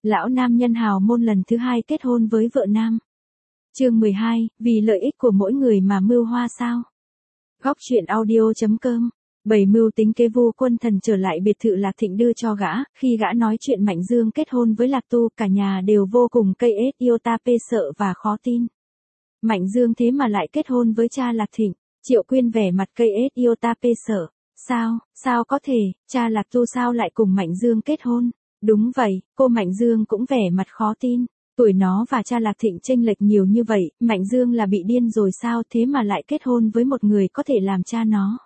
Lão nam nhân hào môn lần thứ 2 kết hôn với vợ nam. Chương 12, vì lợi ích của mỗi người mà mưu hoa sao? Góc truyện audio.com. Bày mưu tính kế Vu Quân Thần trở lại biệt thự Lạc Thịnh đưa cho gã, khi gã nói chuyện Mạnh Dương kết hôn với Lạc Tu, cả nhà đều vô cùng cây ết yêu ta pê sợ và khó tin. Mạnh Dương thế mà lại kết hôn với cha Lạc Thịnh. Triệu Quyên vẻ mặt cây ết yêu ta pê sợ. Sao có thể, cha Lạc Tu sao lại cùng Mạnh Dương kết hôn? Đúng vậy, cô Mạnh Dương cũng vẻ mặt khó tin. Tuổi nó và cha Lạc Thịnh chênh lệch nhiều như vậy, Mạnh Dương là bị điên rồi sao thế mà lại kết hôn với một người có thể làm cha nó.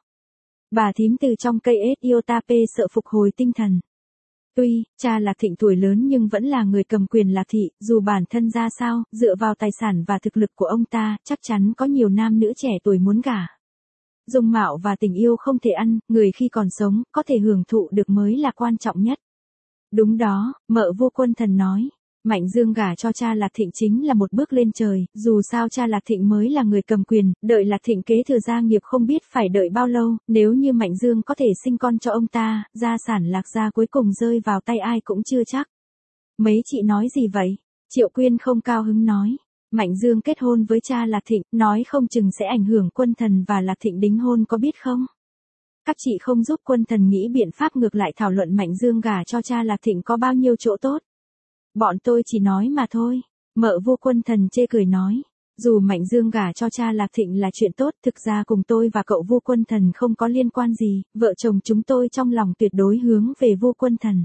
Bà thím từ trong cây ết yêu ta pê sợ phục hồi tinh thần. Tuy, cha Lạc Thịnh tuổi lớn nhưng vẫn là người cầm quyền Lạc Thị, dù bản thân ra sao, dựa vào tài sản và thực lực của ông ta, chắc chắn có nhiều nam nữ trẻ tuổi muốn gả. Dung mạo và tình yêu không thể ăn, người khi còn sống, có thể hưởng thụ được mới là quan trọng nhất. Đúng đó, mợ Vu Quân Thần nói. Mạnh Dương gả cho cha Lạc Thịnh chính là một bước lên trời, dù sao cha Lạc Thịnh mới là người cầm quyền, đợi Lạc Thịnh kế thừa gia nghiệp không biết phải đợi bao lâu, nếu như Mạnh Dương có thể sinh con cho ông ta, gia sản Lạc gia cuối cùng rơi vào tay ai cũng chưa chắc. Mấy chị nói gì vậy? Triệu Quyên không cao hứng nói. Mạnh Dương kết hôn với cha Lạc Thịnh, nói không chừng sẽ ảnh hưởng Quân Thần và Lạc Thịnh đính hôn có biết không? Các chị không giúp Quân Thần nghĩ biện pháp ngược lại thảo luận Mạnh Dương gả cho cha Lạc Thịnh có bao nhiêu chỗ tốt. Bọn tôi chỉ nói mà thôi. Mợ Vu Quân Thần chê cười nói. Dù Mạnh Dương gả cho cha Lạc Thịnh là chuyện tốt, thực ra cùng tôi và cậu Vu Quân Thần không có liên quan gì, vợ chồng chúng tôi trong lòng tuyệt đối hướng về Vu Quân Thần.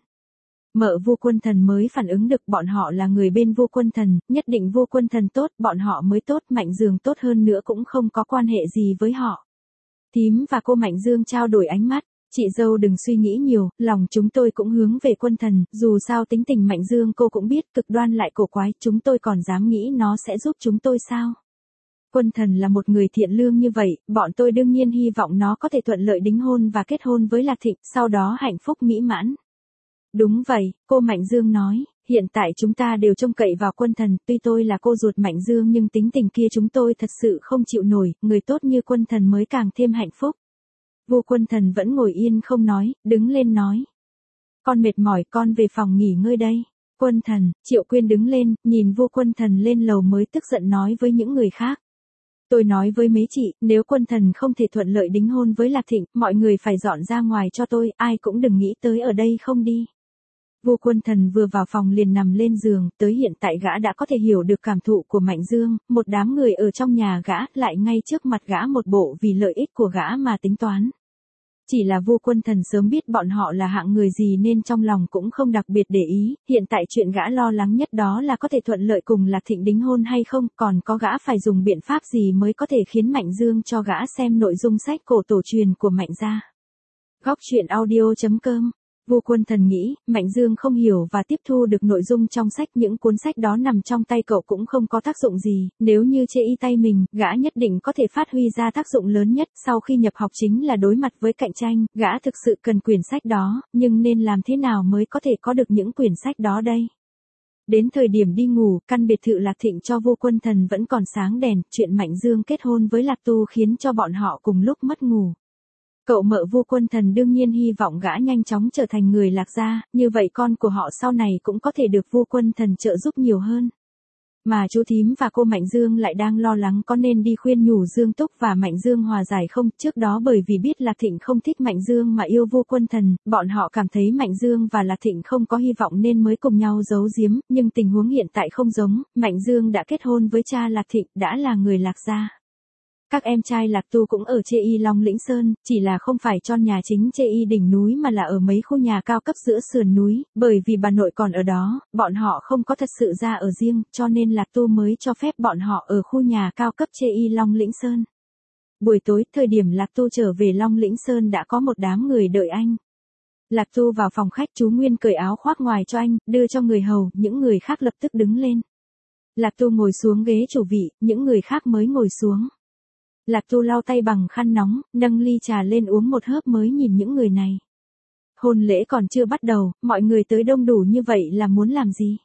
Mợ Vu Quân Thần mới phản ứng được bọn họ là người bên Vu Quân Thần, nhất định Vu Quân Thần tốt, bọn họ mới tốt, Mạnh Dương tốt hơn nữa cũng không có quan hệ gì với họ. Thím và cô Mạnh Dương trao đổi ánh mắt. Chị dâu đừng suy nghĩ nhiều, lòng chúng tôi cũng hướng về Quân Thần, dù sao tính tình Mạnh Dương cô cũng biết, cực đoan lại cổ quái, chúng tôi còn dám nghĩ nó sẽ giúp chúng tôi sao? Quân Thần là một người thiện lương như vậy, bọn tôi đương nhiên hy vọng nó có thể thuận lợi đính hôn và kết hôn với Lạc Thịnh, sau đó hạnh phúc mỹ mãn. Đúng vậy, cô Mạnh Dương nói, hiện tại chúng ta đều trông cậy vào Quân Thần, tuy tôi là cô ruột Mạnh Dương nhưng tính tình kia chúng tôi thật sự không chịu nổi, người tốt như Quân Thần mới càng thêm hạnh phúc. Vu Quân Thần vẫn ngồi yên không nói, đứng lên nói. Con mệt mỏi, con về phòng nghỉ ngơi đây. Quân Thần, Triệu Quyên đứng lên, nhìn Vu Quân Thần lên lầu mới tức giận nói với những người khác. Tôi nói với mấy chị, nếu Quân Thần không thể thuận lợi đính hôn với Lạc Thịnh, mọi người phải dọn ra ngoài cho tôi, ai cũng đừng nghĩ tới ở đây không đi. Vu Quân Thần vừa vào phòng liền nằm lên giường, tới hiện tại gã đã có thể hiểu được cảm thụ của Mạnh Dương, một đám người ở trong nhà gã, lại ngay trước mặt gã một bộ vì lợi ích của gã mà tính toán. Chỉ là Vu Quân Thần sớm biết bọn họ là hạng người gì nên trong lòng cũng không đặc biệt để ý, hiện tại chuyện gã lo lắng nhất đó là có thể thuận lợi cùng Lạc Thịnh đính hôn hay không, còn có gã phải dùng biện pháp gì mới có thể khiến Mạnh Dương cho gã xem nội dung sách cổ tổ truyền của Mạnh gia. Góc truyện audio.com. Vu Quân Thần nghĩ, Mạnh Dương không hiểu và tiếp thu được nội dung trong sách, những cuốn sách đó nằm trong tay cậu cũng không có tác dụng gì, nếu như chê y tay mình, gã nhất định có thể phát huy ra tác dụng lớn nhất, sau khi nhập học chính là đối mặt với cạnh tranh, gã thực sự cần quyển sách đó, nhưng nên làm thế nào mới có thể có được những quyển sách đó đây? Đến thời điểm đi ngủ, căn biệt thự Lạc Thịnh cho Vu Quân Thần vẫn còn sáng đèn, chuyện Mạnh Dương kết hôn với Lạc Tu khiến cho bọn họ cùng lúc mất ngủ. Cậu mợ Vu Quân Thần đương nhiên hy vọng gã nhanh chóng trở thành người Lạc gia, như vậy con của họ sau này cũng có thể được Vu Quân Thần trợ giúp nhiều hơn. Mà chú thím và cô Mạnh Dương lại đang lo lắng có nên đi khuyên nhủ Dương Túc và Mạnh Dương hòa giải không, trước đó bởi vì biết Lạc Thịnh không thích Mạnh Dương mà yêu Vu Quân Thần, bọn họ cảm thấy Mạnh Dương và Lạc Thịnh không có hy vọng nên mới cùng nhau giấu giếm, nhưng tình huống hiện tại không giống, Mạnh Dương đã kết hôn với cha Lạc Thịnh, đã là người Lạc gia. Các em trai Lạc Tu cũng ở Chê Y Long Lĩnh Sơn, chỉ là không phải trong nhà chính Chê Y đỉnh núi mà là ở mấy khu nhà cao cấp giữa sườn núi, bởi vì bà nội còn ở đó, bọn họ không có thật sự ra ở riêng, cho nên Lạc Tu mới cho phép bọn họ ở khu nhà cao cấp Chê Y Long Lĩnh Sơn. Buổi tối, thời điểm Lạc Tu trở về Long Lĩnh Sơn đã có một đám người đợi anh. Lạc Tu vào phòng khách, chú Nguyên cởi áo khoác ngoài cho anh, đưa cho người hầu, những người khác lập tức đứng lên. Lạc Tu ngồi xuống ghế chủ vị, những người khác mới ngồi xuống. Lạc Tu lau tay bằng khăn nóng, nâng ly trà lên uống một hớp mới nhìn những người này. Hôn lễ còn chưa bắt đầu, mọi người tới đông đủ như vậy là muốn làm gì?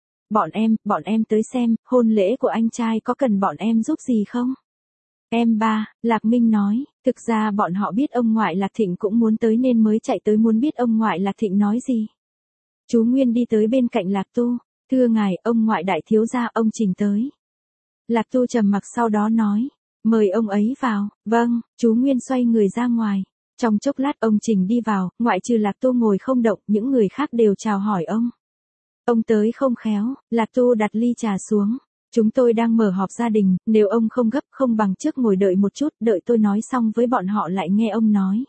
Bọn em tới xem, hôn lễ của anh trai có cần bọn em giúp gì không? Em ba, Lạc Minh nói, thực ra bọn họ biết ông ngoại Lạc Thịnh cũng muốn tới nên mới chạy tới muốn biết ông ngoại Lạc Thịnh nói gì. Chú Nguyên đi tới bên cạnh Lạc Tu, thưa ngài, ông ngoại đại thiếu gia ông Trình tới. Lạc Tu trầm mặc sau đó nói, mời ông ấy vào. Vâng, chú Nguyên xoay người ra ngoài. Trong chốc lát ông Trình đi vào, ngoại trừ Lạc Tu ngồi không động, những người khác đều chào hỏi ông. Ông tới không khéo, Lạc Tu đặt ly trà xuống. Chúng tôi đang mở họp gia đình, nếu ông không gấp không bằng trước ngồi đợi một chút, đợi tôi nói xong với bọn họ lại nghe ông nói.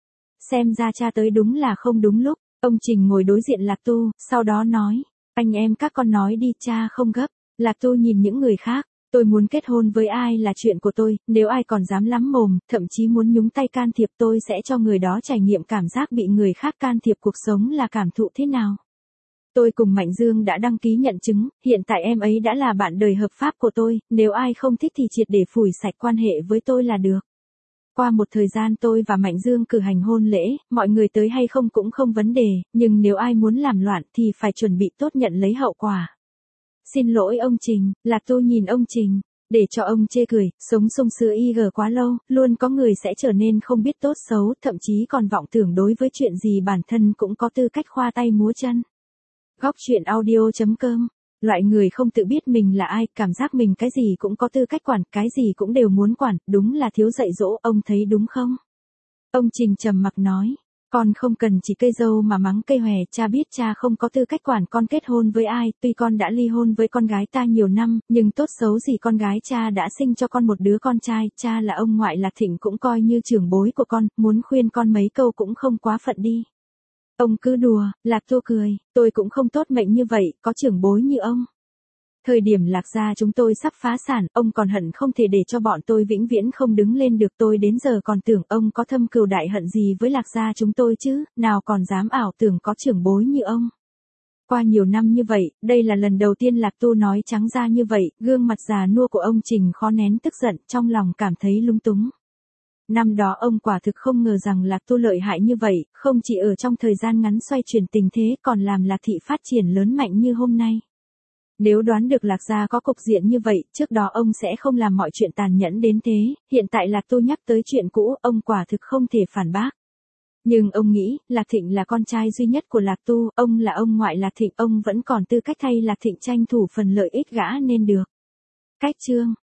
Xem ra cha tới đúng là không đúng lúc, ông Trình ngồi đối diện Lạc Tu, sau đó nói, anh em các con nói đi, cha không gấp. Lạc Tu nhìn những người khác, tôi muốn kết hôn với ai là chuyện của tôi, nếu ai còn dám lắm mồm, thậm chí muốn nhúng tay can thiệp tôi sẽ cho người đó trải nghiệm cảm giác bị người khác can thiệp cuộc sống là cảm thụ thế nào. Tôi cùng Mạnh Dương đã đăng ký nhận chứng, hiện tại em ấy đã là bạn đời hợp pháp của tôi, nếu ai không thích thì triệt để phủi sạch quan hệ với tôi là được. Qua một thời gian tôi và Mạnh Dương cử hành hôn lễ, mọi người tới hay không cũng không vấn đề, nhưng nếu ai muốn làm loạn thì phải chuẩn bị tốt nhận lấy hậu quả. Xin lỗi ông Trình, Lạc Tu nhìn ông Trình, để cho ông chê cười, sống sung sướng IG quá lâu, luôn có người sẽ trở nên không biết tốt xấu, thậm chí còn vọng tưởng đối với chuyện gì bản thân cũng có tư cách khoa tay múa chân. Góc truyện audio.com. Loại người không tự biết mình là ai, cảm giác mình cái gì cũng có tư cách quản, cái gì cũng đều muốn quản, đúng là thiếu dạy dỗ, ông thấy đúng không? Ông Trình trầm mặc nói, con không cần chỉ cây dâu mà mắng cây hòe, cha biết cha không có tư cách quản con kết hôn với ai, tuy con đã ly hôn với con gái ta nhiều năm, nhưng tốt xấu gì con gái cha đã sinh cho con một đứa con trai, cha là ông ngoại Lạc Thịnh cũng coi như trưởng bối của con, muốn khuyên con mấy câu cũng không quá phận đi. Ông cứ đùa, Lạc Tu cười, tôi cũng không tốt mệnh như vậy, có trưởng bối như ông. Thời điểm Lạc gia chúng tôi sắp phá sản, ông còn hận không thể để cho bọn tôi vĩnh viễn không đứng lên được, tôi đến giờ còn tưởng ông có thâm cừu đại hận gì với Lạc gia chúng tôi chứ, nào còn dám ảo tưởng có trưởng bối như ông. Qua nhiều năm như vậy, đây là lần đầu tiên Lạc Tu nói trắng ra như vậy, gương mặt già nua của ông Trình khó nén tức giận, trong lòng cảm thấy lung túng. Năm đó ông quả thực không ngờ rằng Lạc Tu lợi hại như vậy, không chỉ ở trong thời gian ngắn xoay chuyển tình thế còn làm Lạc thị phát triển lớn mạnh như hôm nay. Nếu đoán được Lạc gia có cục diện như vậy, trước đó ông sẽ không làm mọi chuyện tàn nhẫn đến thế, hiện tại Lạc Tu nhắc tới chuyện cũ, ông quả thực không thể phản bác. Nhưng ông nghĩ, Lạc Thịnh là con trai duy nhất của Lạc Tu, ông là ông ngoại Lạc Thịnh, ông vẫn còn tư cách thay Lạc Thịnh tranh thủ phần lợi ích gã nên được. Cách chương